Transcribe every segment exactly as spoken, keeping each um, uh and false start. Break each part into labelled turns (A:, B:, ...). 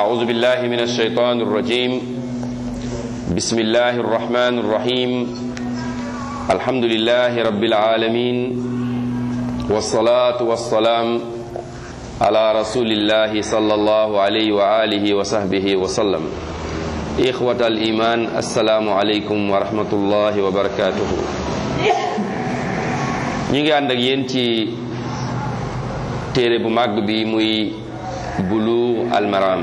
A: أعوذ بالله من الشيطان الرجيم بسم الله الرحمن الرحيم الحمد لله رب العالمين والصلاة والسلام على رسول الله صلى الله عليه وآله وصحبه وسلم إخوة الإيمان السلام عليكم ورحمة الله وبركاته ñi ànd ak yéen ci téere bu mag bi muy Buluugh al Maram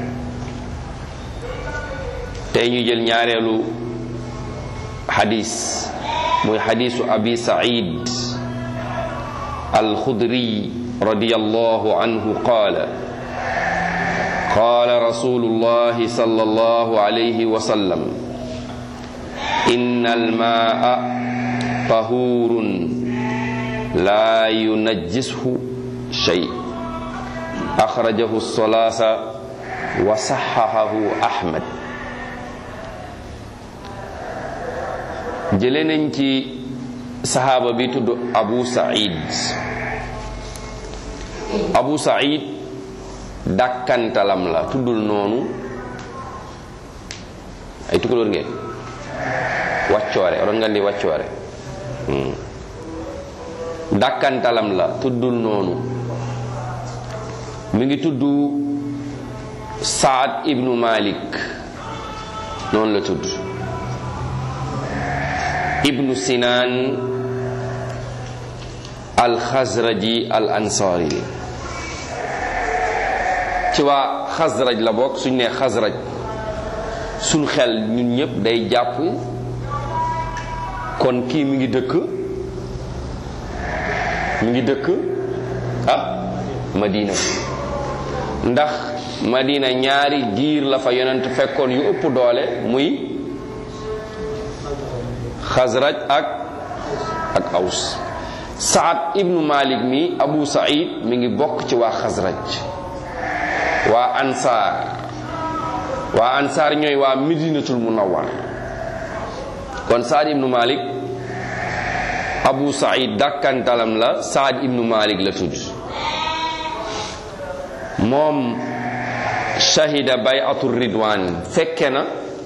A: tey ñu jël ñaareelu xadis muy xadisu abi Saïd al-Xudri radiyallahu anhu qaala qaala rasulullahi sallallahu alayhi wa sallam inna al-maa'a tahuurun laa yunajjisuhu shay axrajahu salaasa wa saxxahahu Ahmad. jëlee nañ ci saxaaba bi tudd Abu Saïd Abu Saïd dàkkantalam la tuddul noonu ay tukulóor ngeen wàccoore waroon nga di wàccoore dàkkantalam la tuddul noonu mi ngi tudd Saad ibnu Malik noonu la tudd ibnu Sinan al-Xazraji al-Ansari ci waa Xazraj la bokk. suñ ne Xazraj suñ xel ñun ñëpp day jàpp kon kii mi ngi dëkk mi ngi dëkk ah Madina ndax Madina ñaari giir la fa yonent fekkoon yu ëpp doole muy Xazraj ak ak Aws. Saad ibnu Malik mi Abu Saïd mi ngi bokk ci waa Xazraj waa Ansaar waa Ansaar ñooy waa Madinatul Munawwar. kon Saad ibnu Malik Abu Saïd dàkkantalam la Saad ibnu Malik la tudd. moom shahida bay'atu ridwan fekke na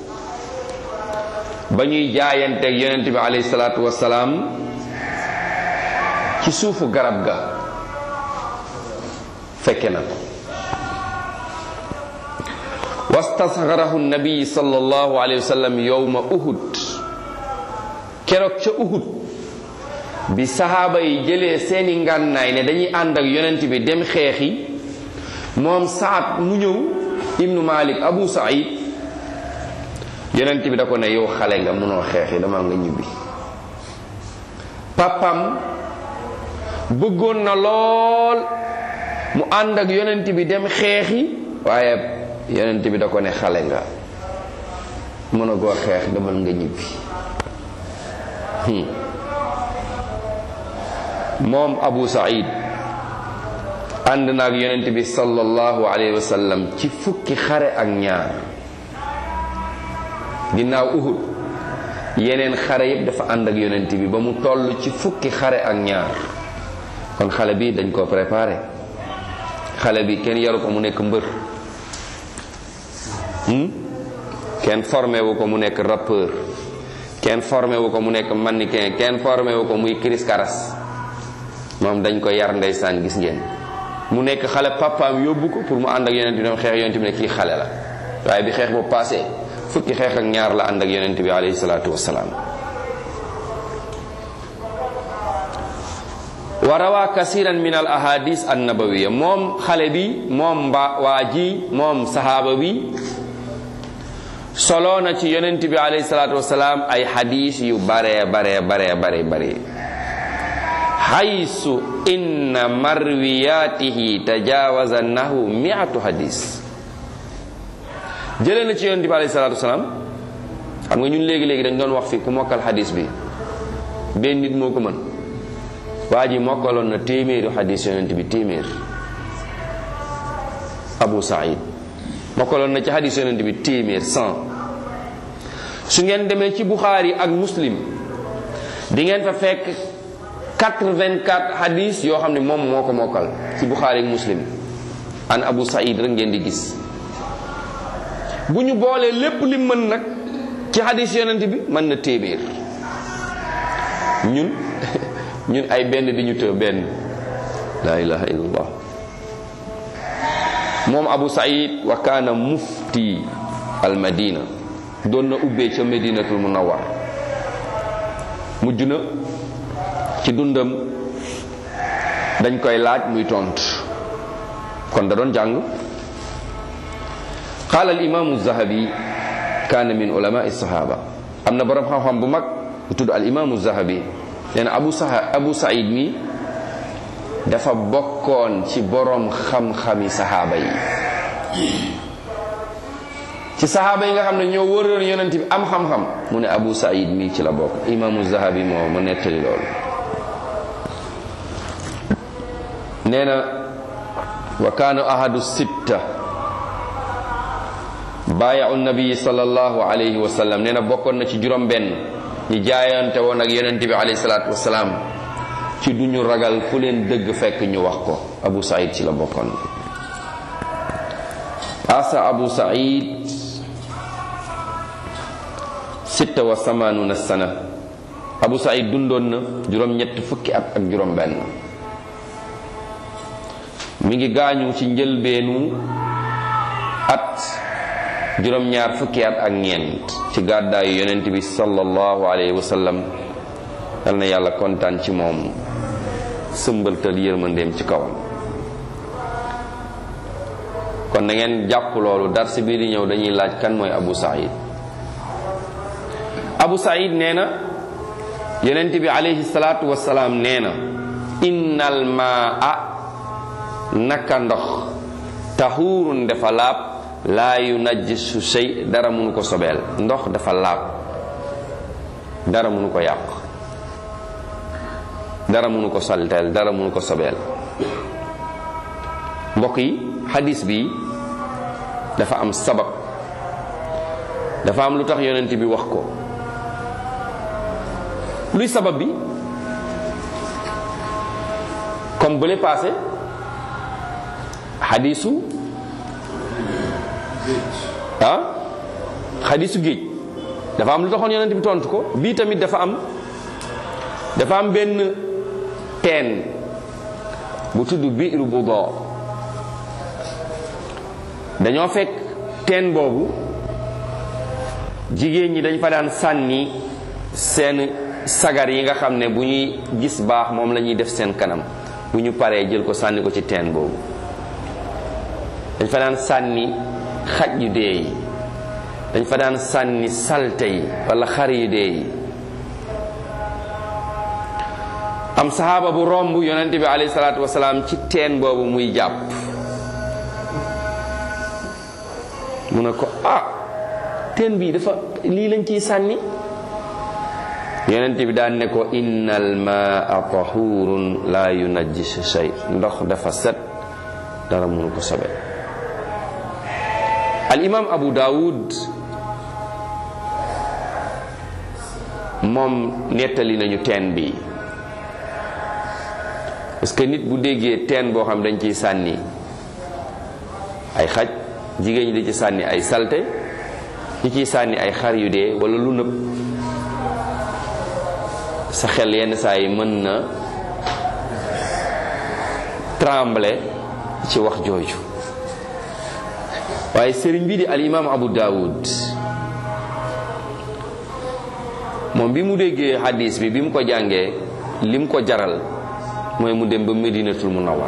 A: ba ñuy jaayanteeg yonent bi alayhi salaatu wassalaam ci suufu garab ga fekke na ko. wastasgharahu nabi sallallahu alayhi wa sallam yawma uhud keroog ca uhud bi sahaaba yi jëlee seeni ngànnaay ne dañuy ànd ak yonent bi dem xeexi moom Saad mu ñëw ibnu Malik Abu Saïd yonent bi da ko ne yow xale nga mënoo xeexi dama nga ñibbi. papam bëggoon na lool mu ànd ak yonent bi dem xeexi waaye yonent bi da ko ne xale nga mën a goo xeex demal nga ñibbi. moom Abu Saïd ànd na ak yonent bi sallallahu alayhi wa sallam ci fukki xare ak ñaar. ginnaaw Uhud yeneen xare yépp dafa ànd ak yonent bi ba mu toll ci fukki xare ak ñaar. kon xale bi dañ koo préparé. xale bi kenn yaru ko mu nekk mbër kenn formé wu ko mu nekk rappeur kenn formé wu ko mu nekk mannequin kenn formé wu ko muy Chris Karas. moom dañ ko yar ndeysaan gis ngeen mu nekk xale papaam yóbbu ko pour mu ànd ak yonent bi dem xeex yonent bi ne kii xale la waaye bi xeex boobu passé fukki xeex ak ñaar la ànd ak yonent bi alayhi salaatu wassalaam. wa rawaa kasiran min al ahadis an nabawiya moom xale bi moom mba waa ji moom sahaaba bi solo na ci yonent bi alayhi salaatu wassalaam ay hadis yu bare bare bare bare bare haysu inna marwiyatihi tajawaza nahu mi'atu hadis. jëlee na ci yonent bi alayhi salaatu wassalaam xam nga ñun léegi-léegi dañ doon wax fi ku mokkal hadis bi benn nit moo ko mën. waa ji mokkaloon na téeméeri hadis yonent bi téeméer. Abu Saïd mokkaloon na ci hadis yonent bi téeméer cent. su ngeen demee ci Bukhari ak Muslim di ngeen fa fekk quatre-vingt-quatre hadis yoo xam ne moom moo ko mokkal ci Bukhari ak Muslim an Abu Saïd rek ngeen di gis bu ñu boolee lépp li mën nag ci hadis yonent bi mën na téeméer. ñun ñun ay benn di ñu të benn. la ilaha illallah. moom Abu Saïd wa kaana mufti al madina doon na ubbee ca Medinatul Munawwar mujj na ci dundam dañ koy laaj muy tontu kon da doon jàng. qaala al imaamu Zahabi kaana min ulamaai sahaba. am na borom xam-xam bu mag bu tudd al imaamu Zahabi nee na Abu Sa Abu Saïd mi dafa bokkoon ci borom xam-xami saxaaba yi. ci saxaaba yi nga xam ne ñoo wëroon yonent bi am xam-xam mu ne Abu Saïd mii ci la bokk. imaamu Zahabi moo ma nettali loolu. nee na wa kaana ahadu sitta baayahu nabi sallallahu alayhi wa sallam. nee na bokkoon na ci juróom benn ñi jaayante woon ak yonent bi alayhi salaatu wasalaam ci duñu ragal fu leen dëgg fekk ñu wax ko. Abu Saïd ci la bokkoon. asa Abu Saïd sitta wa samanuna sana. Abu Saïd dundoon na juróom ñett fukki at ak juróom benn. mi ngi gaañu ci njëlbeenu at juróom ñaar fukki at ak ñeent ci gàddaayu yonent bi sallallahu alayhi wa sallam. yal na yàlla kontaan ci moom sëmbaltal yërmandeem ci kawam. kon da ngeen jàpp loolu darsi bii di ñëw dañuy laaj kan mooy Abu Saïd. Abu Saïd nee na yonent bi alayhi salaatu wasalaam nee na innal maa naka ndox tahuurun dafa laab laa yunajjisu shay dara mënu ko sobeel. ndox dafa laab dara mënu ko yàq dara mënu ko salteel dara mënu ko sobeel. mbokk yi hadis bi dafa am sabab dafa am lu tax yonent bi wax ko. luy sabab bi comme bële passé hadisu ah hadisu géej dafa am lu taxoon yonent bi tontu ko. bii tamit dafa am dafa am benn teen bu tudd biiru Budaa. dañoo fekk teen boobu jigéen ñi dañ fa daan sànni seen sagar yi nga xam ne bu ñuy gis baax moom la ñuy def seen kanam bu ñu paree jël ko sànni ko ci teen boobu. dañ fa daan sànni xaj yu dee yi dañ fa daan sànni salte yi wala xar yu dee yi. am sahaaba bu romb yonent bi alayhi salaatu wasalaam ci teen boobu muy jàpp mu ne ko ah teen bii dafa lii lañ ciy sànni. yonent bi daan ne ko innal maa tahurun la yunajjisu shay. ndox dafa set dara mënu ko sobe. al imam Abu Dawud moom nettali nañu teen bi parce que nit bu déggee teen boo xam dañ ciy sànni ay xaj jigéen ñi di ci sànni ay salte ñi ciy sànni ay xar yu dee wala lu nëb sa xel yenn saa yi mën na trembler ci wax jooju. waaye sëriñ bi di al imam Abu Dawud moom bi mu déggee hadis bi bi mu ko jàngee lim ko jaral mooy mu dem ba Medinatul Munawwar.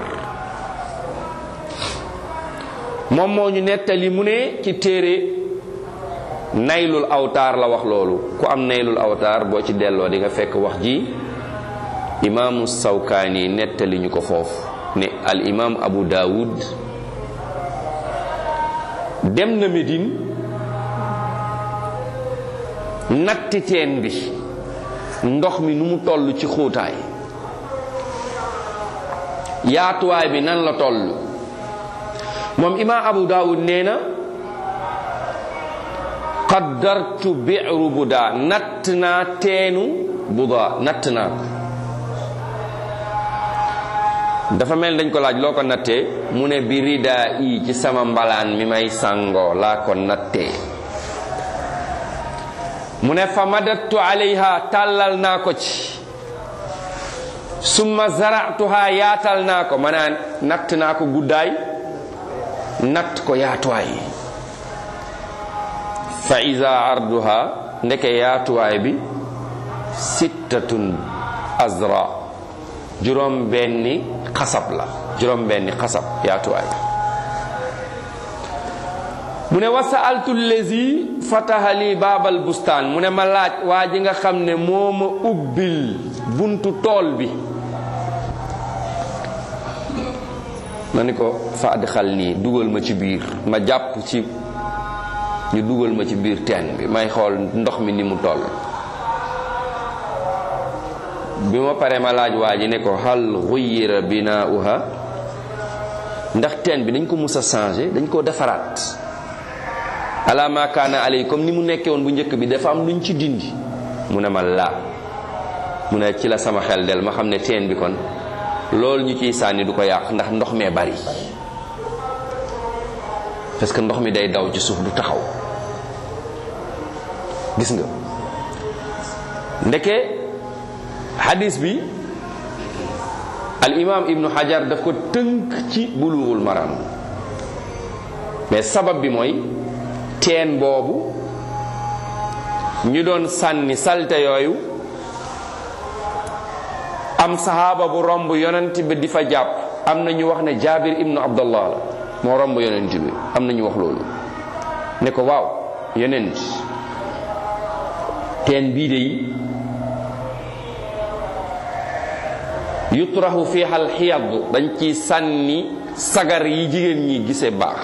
A: moom moo ñu nettali mu ne ci téere naylul awtaar la wax loolu. ku am naylul awtaar boo ci delloo di nga fekk wax ji imaamu Sawkaani nettali ñu ko foofu ne al imam Abu Dawud dem na Médine natti teen bi ndox mi nu mu toll ci xóotaay yaatuwaay bi nan la toll. moom imam Abu Dawud nee na qaddartu bi'ru Budaa natt naa teenu Budaa natt naa ko dafa mel dañ ko laaj loo ko nattee mu ne bi ridaa yi ci sama mbalaan mi may sàngoo laa ko nattee mu ne fa madattu alayha tàllal naa ko ci summa zara'tuha yaatal naa ko maanaam natt naa ko guddaay natt ko yaatuwaay fa iza arduha ndeke yaatuwaay bi sittatun azra juróom benni xasab la juróom benni xasab yaatuwaay mu ne wa sa'altu allazi fataha li baabal bustaan mu ne ma laaj waa ji nga xam ne moo ma ubbil buntu tool bi ma ni ko fa adxal nii dugal ma ci biir ma jàpp ci ñu dugal ma ci biir teen bi may xool ndox mi ni mu toll bi ma paree ma laaj waa ji ne ko hal ghuyyira binaa'uha ndax teen bi dañ ko mus a changé dañ koo defaraat ala ma kaana alay comme ni mu nekkee woon bu njëkk bi dafa am luñ ci dindi mu ne ma laa mu ne ci la sama xel del ma xam ne teen bi kon loolu ñu ciy sànni du ko yàq ndax ndox mee bari parce que ndox mi day daw ci suuf du taxaw gis nga ndeke hadis bi al imam ibnu hajar daf ko tënk ci bulughul maram mais sabab bi mooy teen boobu ñu doon sànni salte yooyu am sahaaba bu romb yonent bi di fa jàpp am na ñu wax ne Jaabir ibnu Abdallah la moo romb yonent bi am na ñu wax loolu ne ko waaw yonent teen bii de yutrahu fiha alxiyad dañ ci sànni sagar yi jigéen ñi gisee baax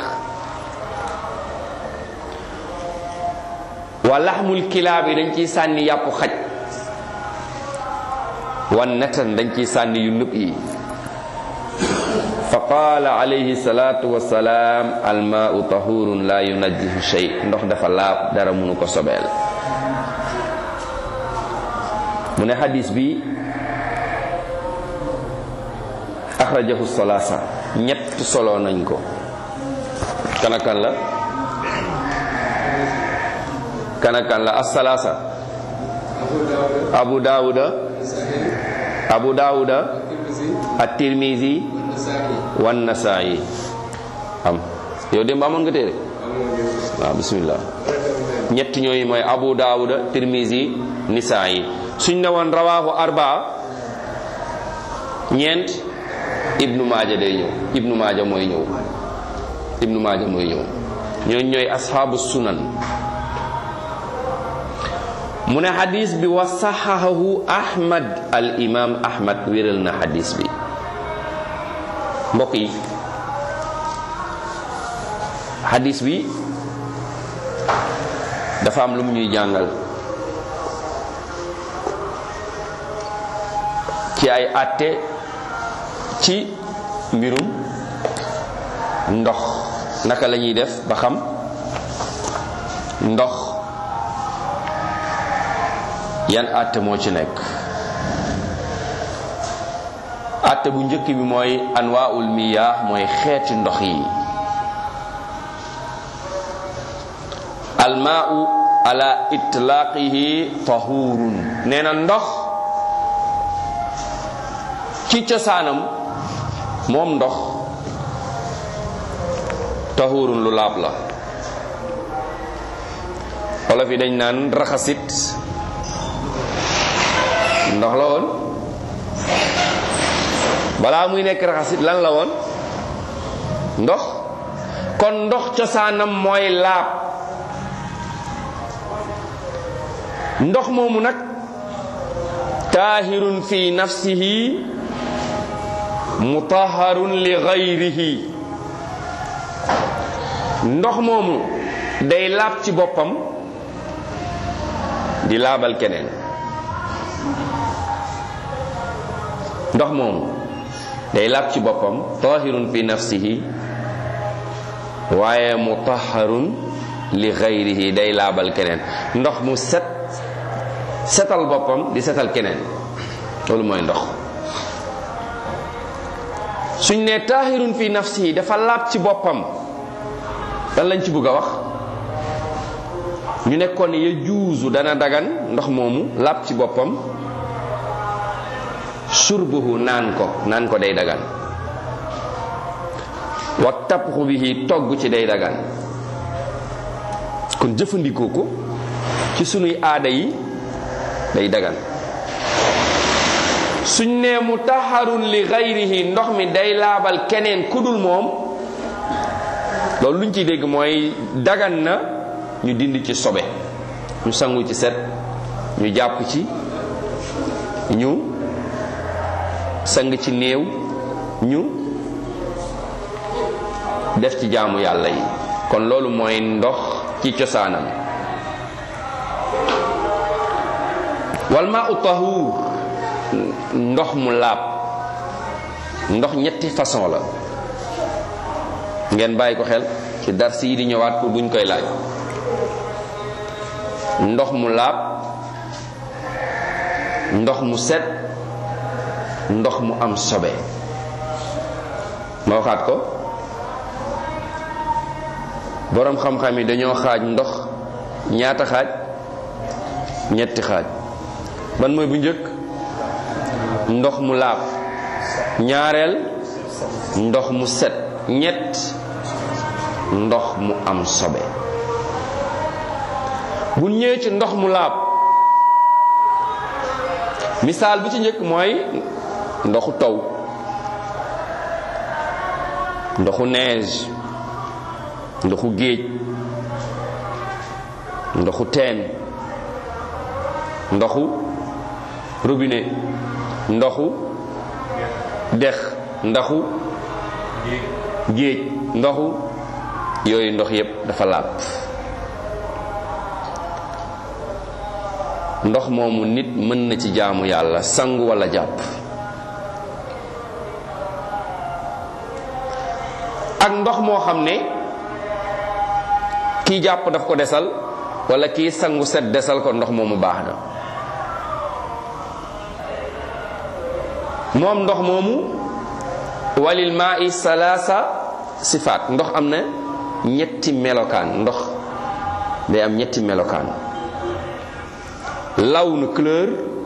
A: wa laxmul kilaab yi dañ ciy sànni yàpp xaj wan natan dañ ciy sànni yu nëb yi fa qaala alayhi salatu wasalaam almaau tahurun la yunajjihu shay ndox dafa laab dara mënu ko sobeel mu ne xadis bi axrajahu salaasa ñett solo nañ ko kanakan la kanakan la as-salaasa abu daawuda abu daawuda at-tirmizi wan nasaa'i am yow dem ba amoon nga téere waaw bismillah ñett ñooyu mooy abu daawuda tirmizi nisaa'i suñ ne woon rawaahu arbaa ñeent ibnu maaja day ñëw ibnu maaja mooy ñëw ibnu maaja mooy ñëw ñooñ ñooy ashaabu sunan mu ne xadis bi wa saxahahu ahmad al imam ahmad wéral na xadis bi mbokk yi xadis bi dafa am lu mu ñuy jàngal ci ay àtte ci mbirum ndox naka la ñuy def ba xam ndox yan àtte moo ci nekk àtte bu njëkk bi mooy anwaa'ul miyaah mooy xeeti ndox yi almaa'u ala itlaaqihi tahurun nee na ndox ci cosaanam moom ndox tahurun lu laab la wala fi dañ naan raxasit ndox la woon balaa muy nekk raxasit lan la woon ndox kon ndox cosaanam mooy laab ndox moomu nag taahirun fi nafsihi mutahharun li ghayrihi ndox moomu day laab ci boppam di laabal keneen ndox moomu day laab ci boppam tahirun fi nafsihi waaye mutahharun li ghayrihi day laabal keneen ndox mu set setal boppam di setal keneen loolu mooy ndox suñ ne taahirun fi nafsihi dafa laab ci boppam lan lañ ci bëgg a wax ñu nekkoon ne ya juuzu dana dagan ndox moomu laab ci boppam surbuhu naan ko naan ko day dagan wa tabxu bihi togg ci day dagan kon jëfandikoo ko ci sunuy aada yi day dagan suñ nee mutahharun li ghayrihi ndox mi day laabal keneen kudul moom loolu luñ ciy dégg mooy dagan na ñu dindi ci sobe ñu sangu ci set ñu jàpp ci ñu sang ci néew ñu def ci jaamu yàlla yi kon loolu mooy ndox ci cosaanam wal maa'u tahuur ndox mu laab ndox ñetti façon la ngeen bàyyi ko xel ci dars yi di ñëwaat pour buñ koy laaj ndox mu laab ndox mu set ndox mu am sobe ma waxaat ko boroom xam-xam yi dañoo xaaj ndox ñaata xaaj ñetti xaaj ban mooy bu njëkk ndox mu laab ñaareel ndox mu set ñett ndox mu am sobe bu ñëwee ci ndox mu laab misaal bi ci njëkk mooy ndoxu taw ndoxu neige ndoxu géej ndoxu teen ndoxu robinet ndoxu dex ndoxu géej ndoxu yooyu ndox yépp dafa laab ndox moomu nit mën na ci jaamu yàlla sangu walla jàpp ak ndox moo xam ne kii jàpp daf ko desal walla kii sangu set desal ko ndox moomu baax na moom ndox moomu walil maa'i salaasa sifaat ndox am na ñetti melokaan ndox day am ñetti melokaan lawnu couleur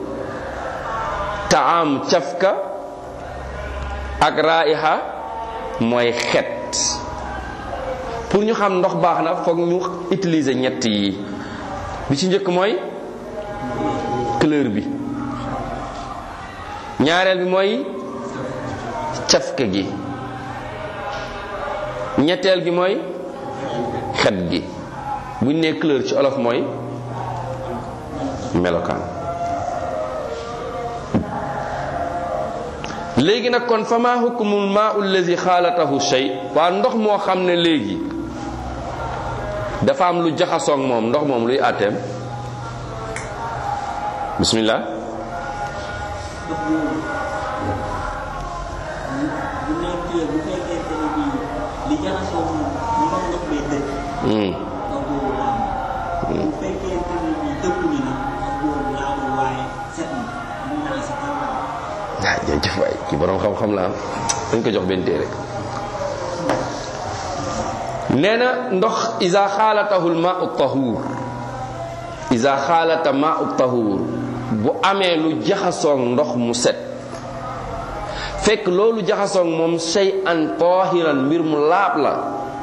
A: taam cafka ak raiha mooy xet pour ñu xam ndox baax na foog ñu utiliser ñett yi bi ci njëkk mooy couleur bi ñaareel bi mooy cafka gi ñetteel gi mooy xet gi buñ nee couleur ci olof mooy melokaan léegi nag kon fa maa hukmul maa'u allazi xaalatahu shay waa ndox moo xam ne léegi dafa am lu jaxasoog moom ndox moom luy àtteem bismillah ah jërëjëf waay ki borom xam-xam la am dañ ko jox benn téere nee na ndox isa xaalatahu lmaau tahuur isa xaalata maau tahuur bu amee lu jaxasoog ndox mu set fekk loolu jaxasoog moom shay'an tahiran mbir mu laab la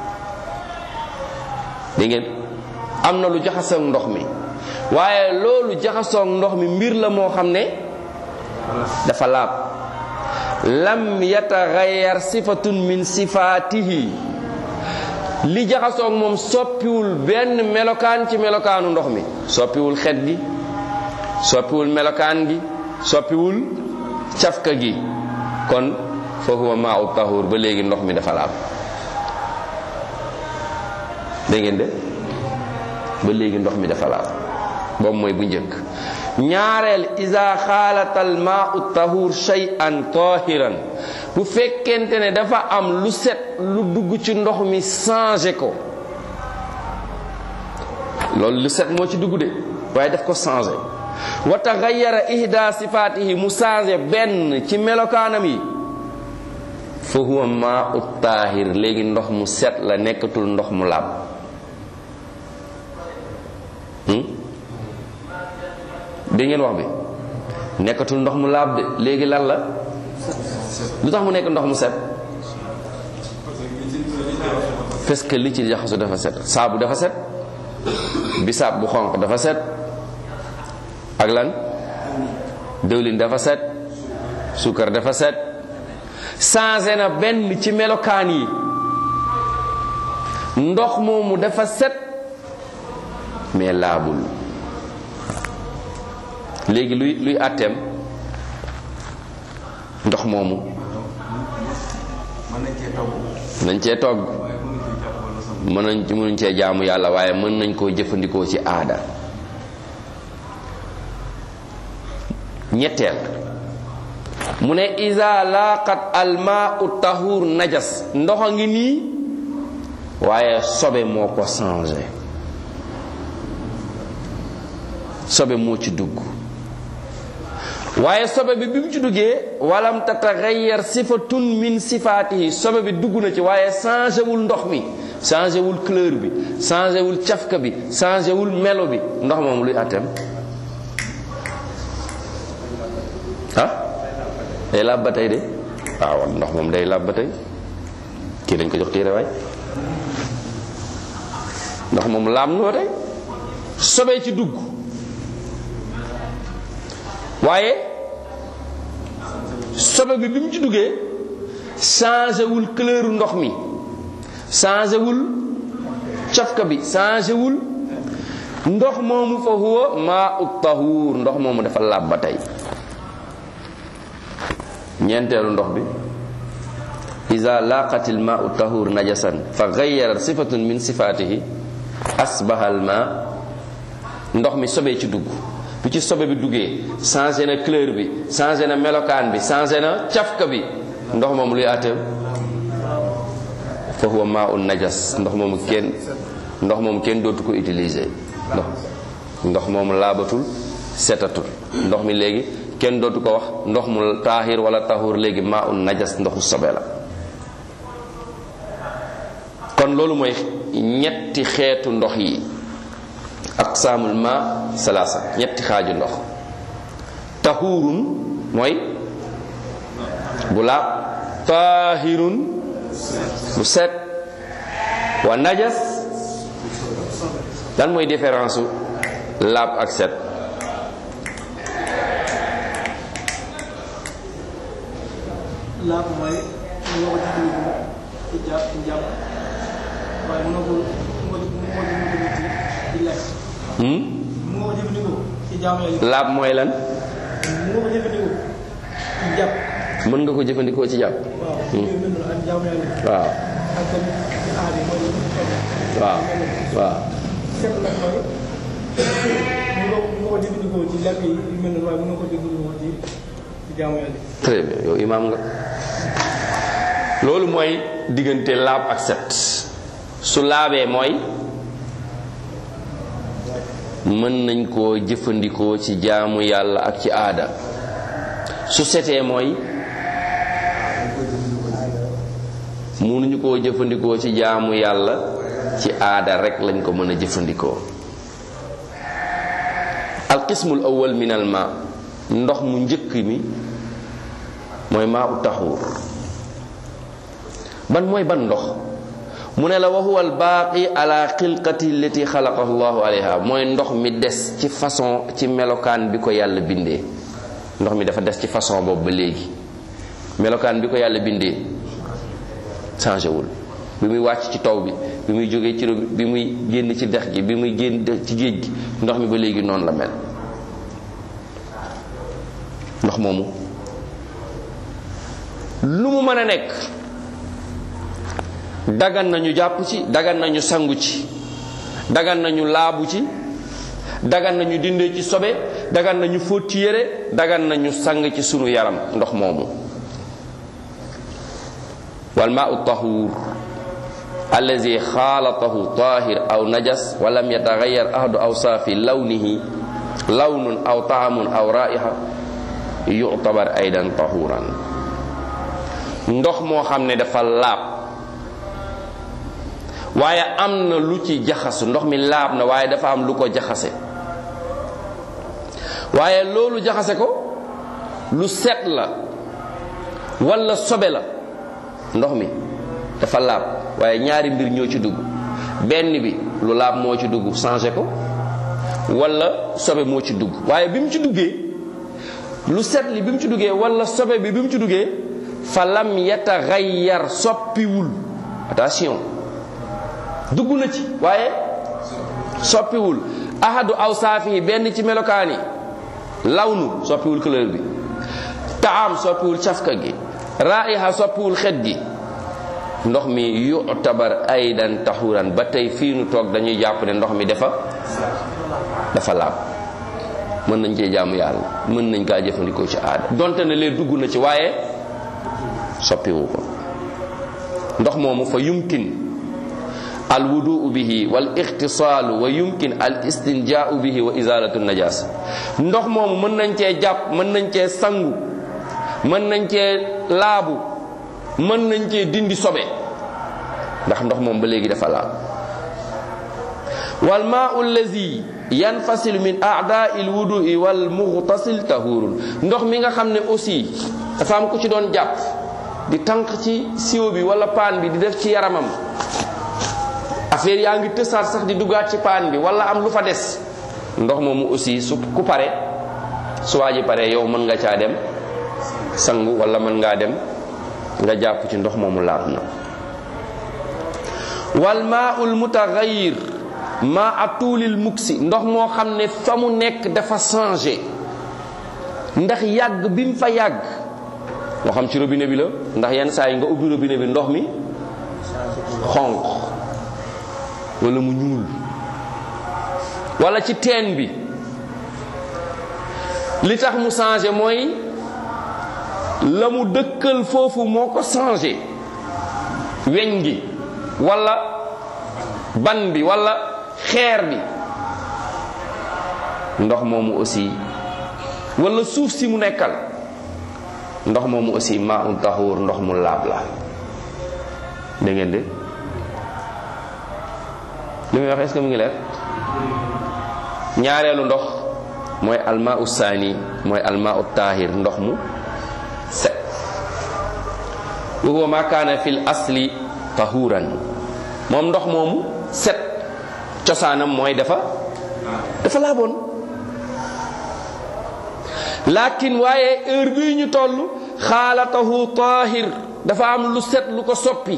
A: dégg ngeen am na lu jaxasoog ndox mi waaye loolu jaxasoog ndox mi mbir la moo xam ne dafa laab lam yataghayyar sifatun min sifatihi li jaxasoog moom soppiwul benn melokaan ci melokaanu ndox mi soppiwul xet gi soppiwul melokaan gi soppiwul cafka gi kon fa huwa maa'u tahur ba léegi ndox mi dafa laab dégg ngeen de ba léegi ndox mi dafa laab boobu mooy bu njëkk ñaareel iza xaalata al maa'u tahur shay'an tahiran bu fekkente ne dafa am lu set lu dugg ci ndox mi changé ko loolu lu set moo ci dugg de waaye daf ko changé wa taghayyara ihda sifatihi mu changé benn ci melokaanam yi fa huwa maa'u taahir léegi ndox mu set la, nekkatul ndox mu laab. dégg ngeen wax bi, nekkatul ndox mu laab de, léegi lan la? lu tax mu nekk ndox mu set? parce que li ci jaxasu dafa set. saabu dafa set, bisaab bu xonq dafa set, ak lan? dëwlin dafa set, suukar dafa set. changé na benn ci melokaan yi, ndox moomu dafa set mais laabul. léegi luy luy àtteem ndox moomu? nañ cee togg, mën nañ mënuñ cee jaamu yàlla, waaye mën nañ koo jëfandikoo ci aada. ñetteel mu ne iza laqat almaa'u tahur najas, ndox a ngi nii waaye sobe moo ko changé, sobe moo ci dugg. waaye sobe bi bi mu ci duggee walam tataghayyar sifatun min sifaatihi, sobe bi dugg na ci waaye changé wul ndox mi, changé wul couleur bi, changé wul cafka bi, changé wul melo bi. ndox moom luy àtteem? ah day laab ba tey de. waaw ndox moom day laab ba tey. kii dañ ko jox téere waay. ndox moom laab na ba tey, sobe ci dugg waaye sobe bi bi mu ci duggee changé wul couleur ndox mi, changé wul cafka bi, changé wul ndox moomu. fa huwa maa'u tahuur, ndox moomu dafa laab ba tey. ñeenteelu ndox bi iza laqatil maa'u tahuur najasan fa ghayyarat sifatun min sifaatihi asbaha al maa, ndox mi sobe ci dugg, bi ci sobe bi duggee changé na couleur bi, changé na melokaan bi, changé na cafka bi. ndox moomu luy àtteem? fa huwa maa'un najas, ndox moomu kenn ndox moomu kenn dootu ko utiliser. ndox ndox moomu laabatul, setatul. ndox mi léegi kenn dootu ko wax ndox mu taahir wala tahur, léegi maa'un najas, ndoxu sobe la. kon loolu mooy ñetti xeetu ndox yi. aqsaamul ma salaasa, ñetti xaaju ndox. tahurun mooy bu laab, taahirun bu set, wa najas. lan mooy différence u laab ak set?
B: laab mooy moo ko jëfandikoo ci jàpp ci jàpp waaye mënoo ko moo moo jëfandikoo ci lekk. moo ko jëfandikoo ci jaamu yàlla.
A: laab mooy lan?
B: moo ko jëfandikoo ci jàpp.
A: mën nga ko jëfandikoo ci jàpp.
B: waaw ci biir mel noonu ak jaamu yàlla.
A: waaw.
B: ak tamit ci aada yi mooy li ñu toll.
A: waaw waaw.
B: set nag mooy mënoo mënoo ko jëfandikoo ci lekk yi yu mel noonu waaye mënoo ko jëfandikoo ci ci jaamu yàlla.
A: très bien, yow imaam nga. loolu mooy diggante laab ak set. su laabee mooy mën nañ koo jëfandikoo ci jaamu yàlla ak ci aada. su setee mooy mënuñu koo jëfandikoo ci jaamu yàlla, ci aada rek lañ ko mën a jëfandikoo. alqismul awwal min al ma, ndox mu njëkk mi mooy maa u taxuur. ban mooy ban ndox? mu ne la wa huwa al baaqi ala xilqati allati xalaqahu llahu alayha, mooy ndox mi des ci façon, ci melokaan bi ko yàlla bindee. ndox mi dafa des ci façon boobu ba léegi, melokaan bi ko yàlla bindee changé wul. bi muy wàcc ci taw bi, bi muy jógee ci bi muy génn ci dex gi, bi muy génn ci géej gi, ndox mi ba léegi noonu la mel. ndox moomu lu mu mën a nekk dagan nañu jàpp ci, dagan nañu sangu ci, dagan nañu laabu ci, dagan nañu dindee ci sobe, dagan nañu fóot ci yére, dagan nañu sang ci sunu yaram. ndox moomu wal maa'u tahuur allazi xaalatahu taahir aw najas wa lam yataghayyar ahadu awsaafi lawnihi lawnun aw taamun aw raiha yu'tabar aydan tahuuran. ndox moo xam ne dafa laab waaye am na lu ci jaxasu ndox mi laab na waaye dafa am lu ko jaxase waaye loolu jaxase ko lu set la walla sobe la ndox mi dafa laab waaye ñaari mbir ñoo ci dugg benn bi lu laab moo ci dugg changé ko walla sobe moo ci dugg waaye bi mu ci duggee lu set li bi mu ci duggee walla sobe bi bi mu ci duggee fa lam yataghayyar soppiwul attention dugg na ci waaye soppiwul ahadu awsaafi benn ci melokaani lawnu soppiwul couleur bi taam soppiwul cafka gi raiha soppiwul xet gi ndox mi yu'tabar aydan tahuran ba tey fii nu toog dañuy jàpp ne ndox mi dafa dafa laab mën nañ cee jaamu yàlla mën nañ kaa jëfandikoo ci aada donte ne lee dugg na ci waaye soppiwu ko ndox moomu fa yumkin al wuduu bihi wal ixtisaalu wa yumkin al istinjaau bihi wa izalatu najaasa ndox moomu mën nañ cee jàpp mën nañ cee sangu mën nañ cee laabu mën nañ cee dindi sobe ndax ndox moom ba léegi dafa laab wal maa'u allazi yanfasilu min a'daa'i al wudu'i wal mughtasil tahurun ndox mi nga xam ne aussi dafa am ku ci doon jàpp di tànk ci siwo bi wala paan bi di def ci yaramam affaire yaa ngi tësaat sax di duggaat ci paan bi wala am lu fa des ndox moomu aussi su ku pare su waa ji pare yow mën nga caa dem sangu wala mën ngaa dem nga jàpp ci ndox moomu laab na wal maa'ul mutaghayyir maa atulil muksi ndox moo xam ne fa mu nekk dafa changé ndax yàgg bi mu fa yàgg moo xam ci robinet bi la ndax yenn saa yi nga ubbi robinet bi ndox mi xonq wala mu ñuul wala ci teen bi li tax mu changé mooy la mu dëkkal foofu moo ko changé weñ gi wala ban bi wala xeer bi ndox moomu aussi wala suuf si mu nekkal ndox moomu aussi maa un taxuur ndox mu laab la da ngeen de li muy wax est-ce que mu ngi leer ñaareelu ndox mooy almaa u saani mooy almaa u taahir ndox mu set wa huwa ma kaana fil asli tahuran moom ndox moomu set cosaanam mooy dafa dafa laaboon lakin waaye heure bii ñu toll xaalatahu tahir dafa am lu set lu ko soppi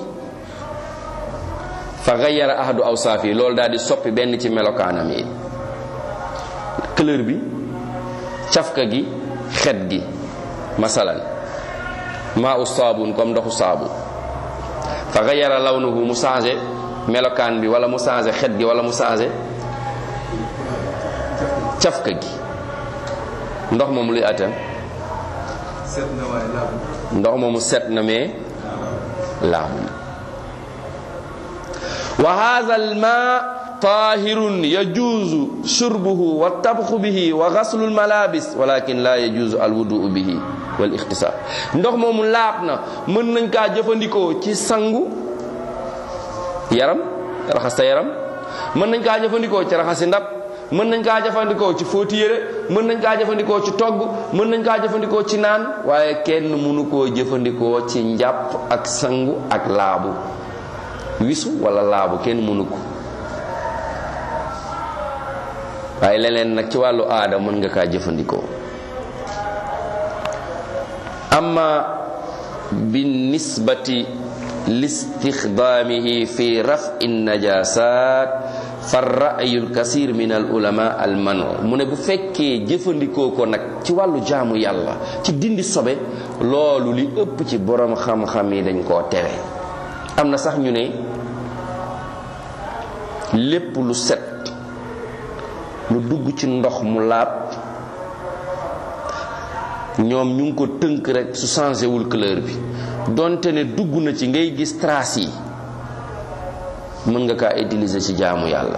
A: fa gayyara ahadu awsaafi loolu daal di soppi benn ci melokaanam yi couleur bi cafka gi xet gi masalan maa u saabun comme ndoxu saabu fa gayyara lawnuhu mu changé melokaan bi wala mu changé xet gi wala mu changé cafka gi ndox moomu luy atam ndox moomu set na mais laabul wa hadha al ma tahirun yajuzu shurbuhu wa tabxu bihi wa ghaslu al malabis walakin la yajuzu al wudu bihi wal ikhtisar ndox moomu laab na mën nañ kaa jëfandikoo ci sangu yaram raxas sa yaram mën nañ kaa jëfandikoo ci raxasi ndab mën nañ kaa jëfandikoo ci fóoti yére mën nañ kaa jëfandikoo ci togg mën nañ kaa jëfandikoo ci naan waaye kenn mënu koo jëfandikoo ci njàpp ak sangu ak laabu wisu wala laabu kenn mënu ko waaye leneen nag ci wàllu aada mën nga kaa jëfandikoo amma bin nisbati listixdaamihi fi raf'i najasat fa ra'yul kasir min al ulama al manu mu ne bu fekkee jëfandikoo ko nag ci wàllu jaamu yàlla ci dindi sobe loolu li ëpp ci borom xam-xam yi dañ koo tere am na sax ñu ne lépp lu set lu dugg ci ndox mu laab ñoom ñu ngi ko tënk rek su changé wul couleur bi donte ne dugg na ci ngay gis trace yi mën nga kaa utiliser ci jaamu yàlla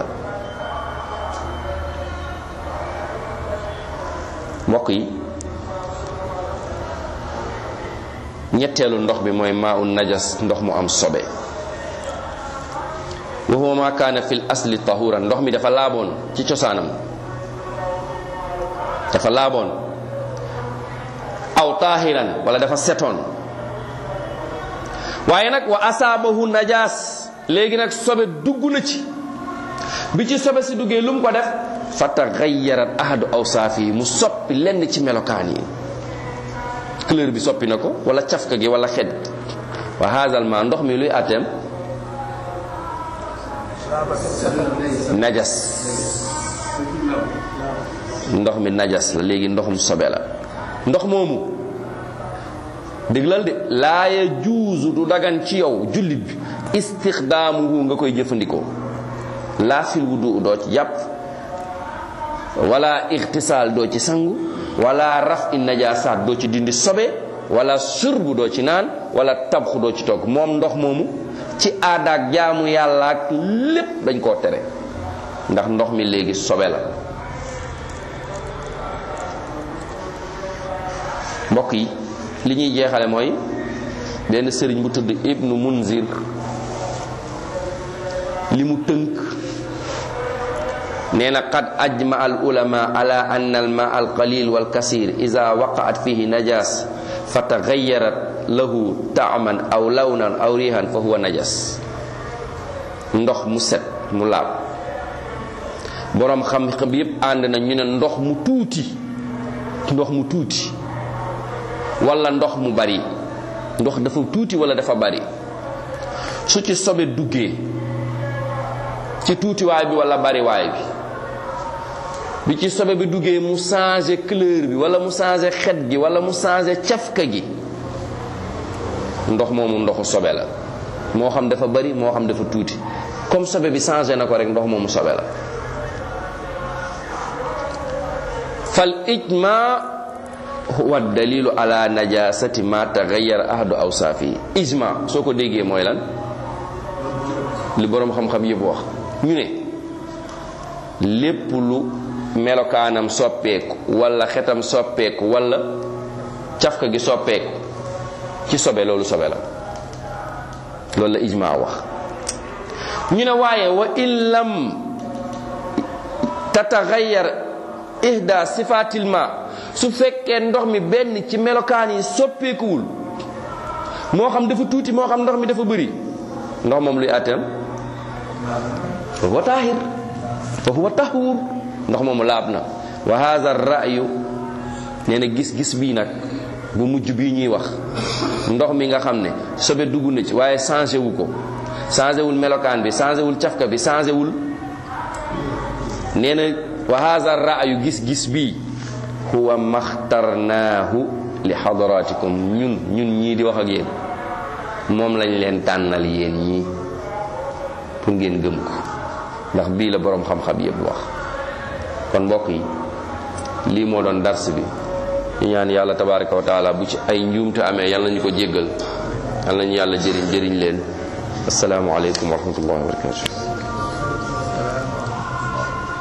A: mbokk yi ñetteelu ndox bi mooy maa un najas ndox mu am sobe wa huwa ma kaana fil asli tahuran ndox mi dafa laaboon ci cosaanam dafa laaboon aw taahiran wala dafa setoon waaye nag wa asaabahu najaas léegi nag sobe dugg na ci bi ci sobe si duggee lu mu ko def fa taxayyarat ahadu awsaaf yi mu soppi lenn ci melokaan yi couleur bi soppi na ko wala cafka gi wala xet wa haazal ma ndox mi luy atem najas ndox mi najas la léegi ndoxum sobe la ndox moomu déglal de laa yajuuzu du dagan ci yow jullit bi istixdaamuhu nga koy jëfandikoo laa fil wudu doo ci jàpp wala ixtisaal doo ci sangu wala raf in najaasaat doo ci dindi sobe wala surbu doo ci naan wala tabxu doo ci togg moom ndox moomu ci aadaak jaamu yàlla ak lépp dañ koo tere ndax ndox mi léegi sobe la mbokk yi li ñuy jeexale mooy benn sëriñ bu tudd ibnu munzir li mu tënk nee na qad ajma al ulama ala anna al ma al qalil wal kasir iza waqa'at fihi najas fa taghayyarat lahu ta'man aw lawnan aw rihan fa huwa najas ndox mu set mu laab borom xam-xam yépp ànd na ñu ne ndox mu tuuti ndox mu tuuti wala ndox mu bari ndox dafa tuuti wala dafa bari su ci sobe duggee ci tuuti waay bi wala bari waay bi bi ci sobe bi duggee mu changé couleur bi wala mu changé xet gi wala mu changé cafka gi ndox moomu ndoxu sobe la moo xam dafa bari moo xam dafa tuuti comme sobe bi changé na ko rek ndox moomu sobe la fal ijma huwa dalilu ala najasati ma taghayyara ahadu awsafi ijma soo ko déggee mooy lan li boroom xam-xam yëpp wax ñu ne lépp lu melokaanam soppeeku wala xetam soppeeku wala cafka gi soppeeku ci sobe loolu sobe la loolu la ijma wax ñu ne waaye wa in lam tataghayyar ihda sifatil ma su fekkee ndox mi benn ci melokaan yi soppeekuwul moo xam dafa tuuti moo xam ndox mi dafa bëri ndox moom luy atem fa huwa taahir fa huwa tahuur ndox moomu laab na wa hadha ar-ra'yu nee na gis-gis bii nag bu mujj bii ñuy wax ndox mi nga xam ne sobe dugg na ci waaye changé wu ko changé wul melokaan bi changé wul cafka bi changé wul nee na wa hadha ar-ra'yu gis-gis bii huwa maxtarnaahu li hadratikum ñun ñun ñii di wax ak yéen moom lañ leen tànnal yéen ñii pour ngeen gëm ko ndax bii la boroom xam-xam yépp wax kon mbokk yi lii moo doon dars bi ñu ñaan yàlla tabaraka wa taala bu ci ay njuumte amee yàlla nañu ko jéggal yàlla nañu yàlla jëriñ jëriñ leen assalaamu aleykum wa rahmatullahi wa barakatuh